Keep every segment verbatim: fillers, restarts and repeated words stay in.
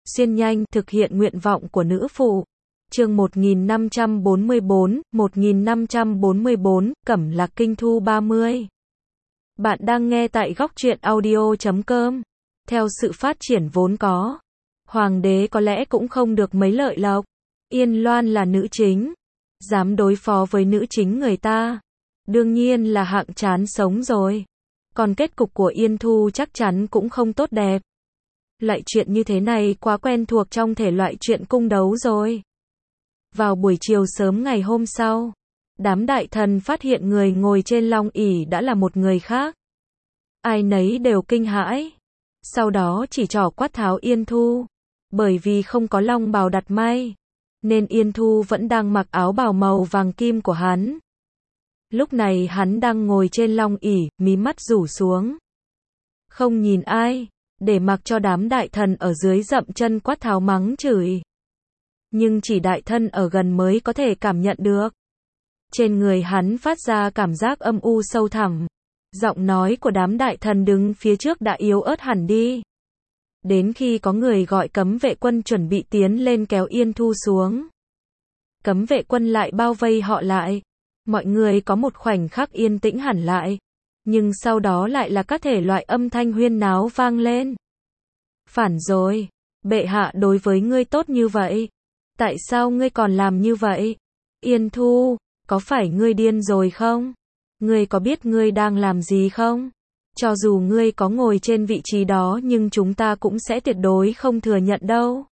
xuyên nhanh, thực hiện nguyện vọng của nữ phụ. Chương một nghìn năm trăm bốn mươi bốn, một nghìn năm trăm bốn mươi bốn, Cẩm Lạc Kinh Thu ba mươi. Bạn đang nghe tại góc truyện audio chấm com. Theo sự phát triển vốn có, hoàng đế có lẽ cũng không được mấy lợi lộc. Yên Loan là nữ chính, dám đối phó với nữ chính người ta, đương nhiên là hạng chán sống rồi. Còn kết cục của Yên Thu chắc chắn cũng không tốt đẹp. Loại chuyện như thế này quá quen thuộc trong thể loại chuyện cung đấu rồi. Vào buổi chiều sớm ngày hôm sau, đám đại thần phát hiện người ngồi trên long ỷ đã là một người khác. Ai nấy đều kinh hãi. Sau đó chỉ trỏ quát tháo Yên Thu. Bởi vì không có long bào đặt may, nên Yên Thu vẫn đang mặc áo bào màu vàng kim của hắn. Lúc này hắn đang ngồi trên long ỷ, mí mắt rủ xuống, không nhìn ai, để mặc cho đám đại thần ở dưới dậm chân quát tháo mắng chửi. Nhưng chỉ đại thân ở gần mới có thể cảm nhận được. Trên người hắn phát ra cảm giác âm u sâu thẳm. Giọng nói của đám đại thần đứng phía trước đã yếu ớt hẳn đi. Đến khi có người gọi cấm vệ quân chuẩn bị tiến lên kéo Yên Thu xuống, cấm vệ quân lại bao vây họ lại. Mọi người có một khoảnh khắc yên tĩnh hẳn lại, nhưng sau đó lại là các thể loại âm thanh huyên náo vang lên. Phản rồi, bệ hạ đối với ngươi tốt như vậy, tại sao ngươi còn làm như vậy? Yên Thu, có phải ngươi điên rồi không? Ngươi có biết ngươi đang làm gì không? Cho dù ngươi có ngồi trên vị trí đó nhưng chúng ta cũng sẽ tuyệt đối không thừa nhận đâu.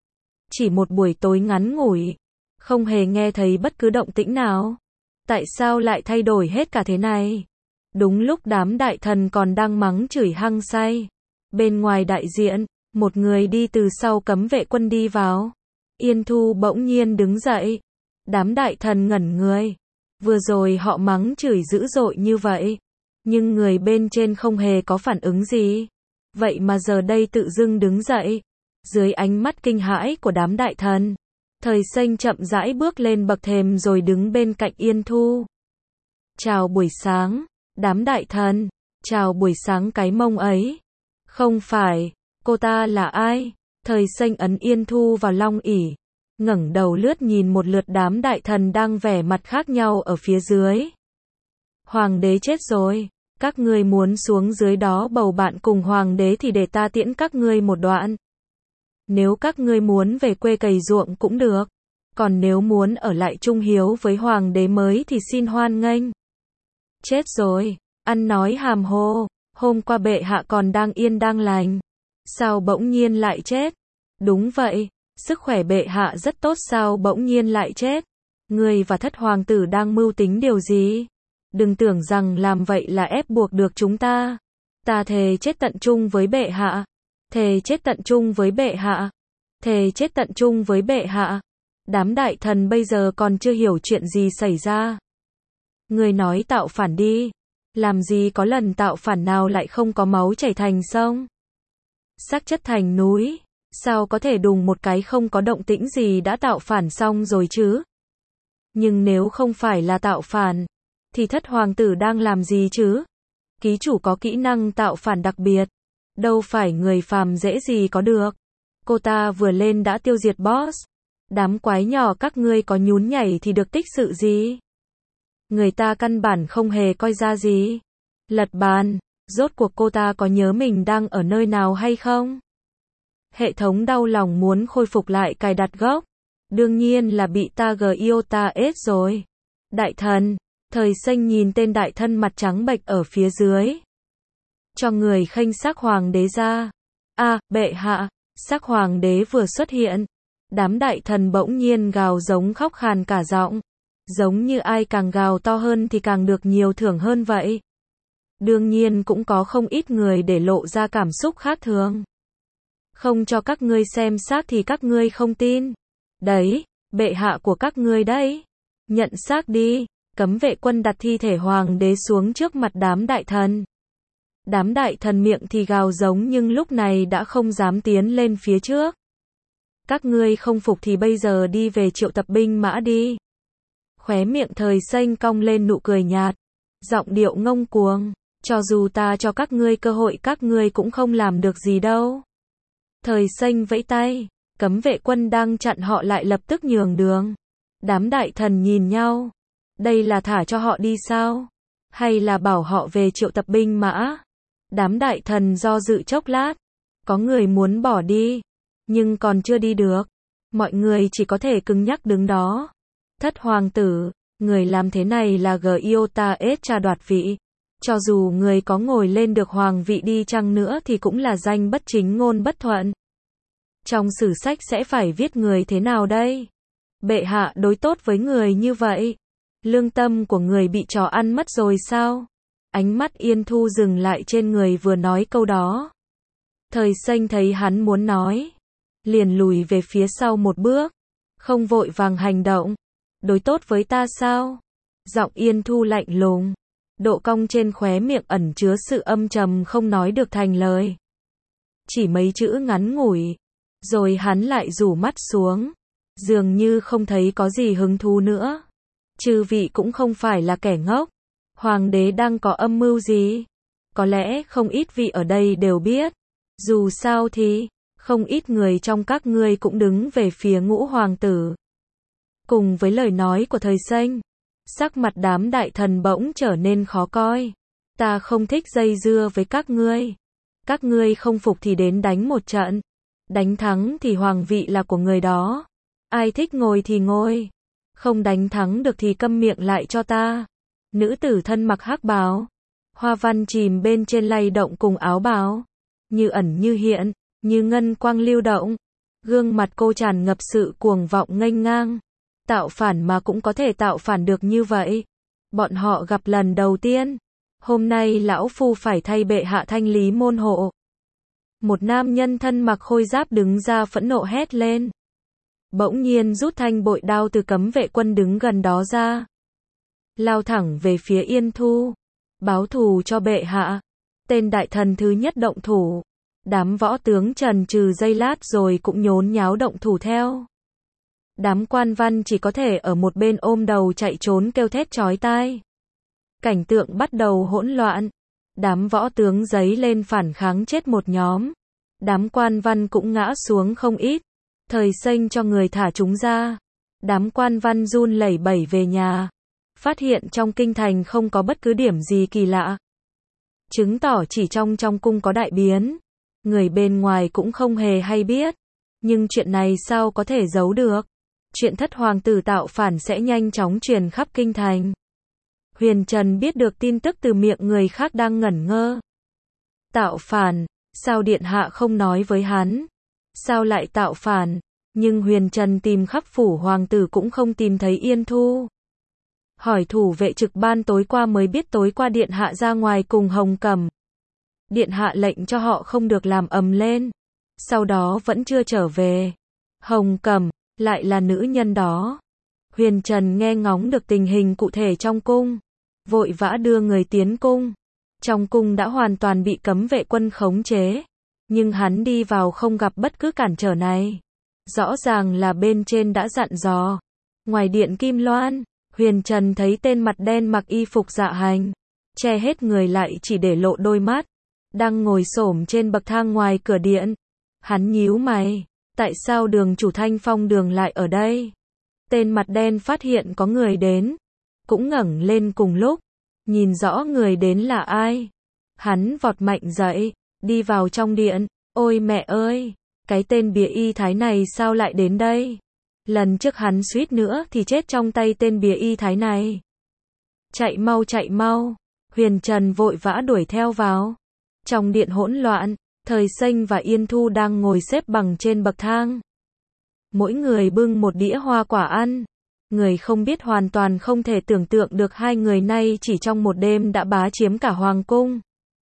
Chỉ một buổi tối ngắn ngủi, không hề nghe thấy bất cứ động tĩnh nào. Tại sao lại thay đổi hết cả thế này? Đúng lúc đám đại thần còn đang mắng chửi hăng say, bên ngoài đại diện, một người đi từ sau cấm vệ quân đi vào. Yên Thu bỗng nhiên đứng dậy. Đám đại thần ngẩn người. Vừa rồi họ mắng chửi dữ dội như vậy, nhưng người bên trên không hề có phản ứng gì. Vậy mà giờ đây tự dưng đứng dậy. Dưới ánh mắt kinh hãi của đám đại thần, Thời Xanh chậm rãi bước lên bậc thềm rồi đứng bên cạnh Yên Thu. Chào buổi sáng, đám đại thần. Chào buổi sáng cái mông ấy. Không phải, cô ta là ai? Thời Xanh ấn Yên Thu vào long ỷ, ngẩng đầu lướt nhìn một lượt đám đại thần đang vẻ mặt khác nhau ở phía dưới. Hoàng đế chết rồi, các ngươi muốn xuống dưới đó bầu bạn cùng hoàng đế thì để ta tiễn các ngươi một đoạn. Nếu các ngươi muốn về quê cày ruộng cũng được, còn nếu muốn ở lại trung hiếu với hoàng đế mới thì xin hoan nghênh. Chết rồi, ăn nói hàm hồ, hôm qua bệ hạ còn đang yên đang lành, sao bỗng nhiên lại chết? Đúng vậy, sức khỏe bệ hạ rất tốt sao bỗng nhiên lại chết? Ngươi và thất hoàng tử đang mưu tính điều gì? Đừng tưởng rằng làm vậy là ép buộc được chúng ta. Ta thề chết tận chung với bệ hạ. Thề chết tận chung với bệ hạ. Thề chết tận chung với bệ hạ. Đám đại thần bây giờ còn chưa hiểu chuyện gì xảy ra. Ngươi nói tạo phản đi. Làm gì có lần tạo phản nào lại không có máu chảy thành sông, xác chất thành núi. Sao có thể đùng một cái không có động tĩnh gì đã tạo phản xong rồi chứ? Nhưng nếu không phải là tạo phản, thì thất hoàng tử đang làm gì chứ? Ký chủ có kỹ năng tạo phản đặc biệt, đâu phải người phàm dễ gì có được. Cô ta vừa lên đã tiêu diệt boss. Đám quái nhỏ các ngươi có nhún nhảy thì được tích sự gì? Người ta căn bản không hề coi ra gì. Lật bàn, rốt cuộc cô ta có nhớ mình đang ở nơi nào hay không? Hệ thống đau lòng muốn khôi phục lại cài đặt gốc. Đương nhiên là bị ta gờ yêu ta ết rồi. Đại thần, Thời Xanh nhìn tên đại thân mặt trắng bệch ở phía dưới. Cho người khênh xác hoàng đế ra. A, bệ hạ, xác hoàng đế vừa xuất hiện. Đám đại thần bỗng nhiên gào giống khóc khàn cả giọng. Giống như ai càng gào to hơn thì càng được nhiều thưởng hơn vậy. Đương nhiên cũng có không ít người để lộ ra cảm xúc khác thường. Không cho các ngươi xem xác thì các ngươi không tin. Đấy, bệ hạ của các ngươi đấy. Nhận xác đi. Cấm vệ quân đặt thi thể hoàng đế xuống trước mặt đám đại thần. Đám đại thần miệng thì gào giống nhưng lúc này đã không dám tiến lên phía trước. Các ngươi không phục thì bây giờ đi về triệu tập binh mã đi. Khóe miệng Thời Xanh cong lên nụ cười nhạt, giọng điệu ngông cuồng. Cho dù ta cho các ngươi cơ hội các ngươi cũng không làm được gì đâu. Thời Xanh vẫy tay, cấm vệ quân đang chặn họ lại lập tức nhường đường. Đám đại thần nhìn nhau. Đây là thả cho họ đi sao? Hay là bảo họ về triệu tập binh mã? Đám đại thần do dự chốc lát. Có người muốn bỏ đi, nhưng còn chưa đi được. Mọi người chỉ có thể cứng nhắc đứng đó. Thất hoàng tử, người làm thế này là Giota Estra đoạt vị. Cho dù người có ngồi lên được hoàng vị đi chăng nữa thì cũng là danh bất chính ngôn bất thuận. Trong sử sách sẽ phải viết người thế nào đây? Bệ hạ đối tốt với người như vậy. Lương tâm của người bị chó ăn mất rồi sao? Ánh mắt Yên Thu dừng lại trên người vừa nói câu đó. Thời Xanh thấy hắn muốn nói, liền lùi về phía sau một bước, không vội vàng hành động. Đối tốt với ta sao? Giọng Yên Thu lạnh lùng, độ cong trên khóe miệng ẩn chứa sự âm trầm không nói được thành lời. Chỉ mấy chữ ngắn ngủi, rồi hắn lại rủ mắt xuống, dường như không thấy có gì hứng thú nữa. Chư vị cũng không phải là kẻ ngốc. Hoàng đế đang có âm mưu gì? Có lẽ không ít vị ở đây đều biết. Dù sao thì, không ít người trong các ngươi cũng đứng về phía ngũ hoàng tử. Cùng với lời nói của Thời Xanh, sắc mặt đám đại thần bỗng trở nên khó coi. Ta không thích dây dưa với các ngươi. Các ngươi không phục thì đến đánh một trận. Đánh thắng thì hoàng vị là của người đó. Ai thích ngồi thì ngồi. Không đánh thắng được thì câm miệng lại cho ta. Nữ tử thân mặc hắc bào, hoa văn chìm bên trên lay động cùng áo bào, như ẩn như hiện, như ngân quang lưu động. Gương mặt cô tràn ngập sự cuồng vọng nghênh ngang. Tạo phản mà cũng có thể tạo phản được như vậy. Bọn họ gặp lần đầu tiên. Hôm nay lão phu phải thay bệ hạ thanh lý môn hộ. Một nam nhân thân mặc khôi giáp đứng ra phẫn nộ hét lên. Bỗng nhiên rút thanh bội đao từ cấm vệ quân đứng gần đó ra. Lao thẳng về phía Yên Thu. Báo thù cho bệ hạ. Tên đại thần thứ nhất động thủ. Đám võ tướng trần trừ giây lát rồi cũng nhốn nháo động thủ theo. Đám quan văn chỉ có thể ở một bên ôm đầu chạy trốn kêu thét chói tai. Cảnh tượng bắt đầu hỗn loạn. Đám võ tướng giấy lên phản kháng chết một nhóm. Đám quan văn cũng ngã xuống không ít. Thời Xanh cho người thả chúng ra. Đám quan văn run lẩy bẩy về nhà. Phát hiện trong kinh thành không có bất cứ điểm gì kỳ lạ. Chứng tỏ chỉ trong trong cung có đại biến. Người bên ngoài cũng không hề hay biết. Nhưng chuyện này sao có thể giấu được? Chuyện thất hoàng tử tạo phản sẽ nhanh chóng truyền khắp kinh thành. Huyền Trần biết được tin tức từ miệng người khác đang ngẩn ngơ. Tạo phản, sao điện hạ không nói với hắn? Sao lại tạo phản? Nhưng Huyền Trần tìm khắp phủ hoàng tử cũng không tìm thấy Yên Thu. Hỏi thủ vệ trực ban tối qua mới biết tối qua điện hạ ra ngoài cùng Hồng Cẩm. Điện hạ lệnh cho họ không được làm ầm lên. Sau đó vẫn chưa trở về. Hồng Cẩm, lại là nữ nhân đó. Huyền Trần nghe ngóng được tình hình cụ thể trong cung. Vội vã đưa người tiến cung. Trong cung đã hoàn toàn bị cấm vệ quân khống chế. Nhưng hắn đi vào không gặp bất cứ cản trở này. Rõ ràng là bên trên đã dặn dò. Ngoài điện Kim Loan, Huyền Trần thấy tên mặt đen mặc y phục dạ hành. Che hết người lại chỉ để lộ đôi mắt. Đang ngồi xổm trên bậc thang ngoài cửa điện. Hắn nhíu mày. Tại sao đường chủ Thanh Phong đường lại ở đây? Tên mặt đen phát hiện có người đến. Cũng ngẩng lên cùng lúc. Nhìn rõ người đến là ai. Hắn vọt mạnh dậy. Đi vào trong điện. Ôi mẹ ơi! Cái tên bìa y thái này sao lại đến đây? Lần trước hắn suýt nữa thì chết trong tay tên bìa y thái này. Chạy mau chạy mau. Huyền Trần vội vã đuổi theo vào. Trong điện hỗn loạn, Thời Xanh và Yên Thu đang ngồi xếp bằng trên bậc thang. Mỗi người bưng một đĩa hoa quả ăn. Người không biết hoàn toàn không thể tưởng tượng được hai người này chỉ trong một đêm đã bá chiếm cả hoàng cung.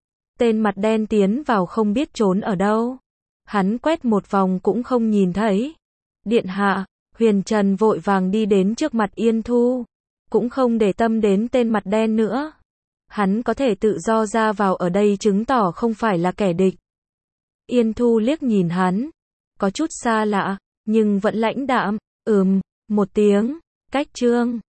Tên mặt đen tiến vào không biết trốn ở đâu. Hắn quét một vòng cũng không nhìn thấy. Điện hạ, Huyền Trần vội vàng đi đến trước mặt Yên Thu. Cũng không để tâm đến tên mặt đen nữa. Hắn có thể tự do ra vào ở đây chứng tỏ không phải là kẻ địch. Yên Thu liếc nhìn hắn. Có chút xa lạ, nhưng vẫn lãnh đạm. Ừm, một tiếng. Cách chương.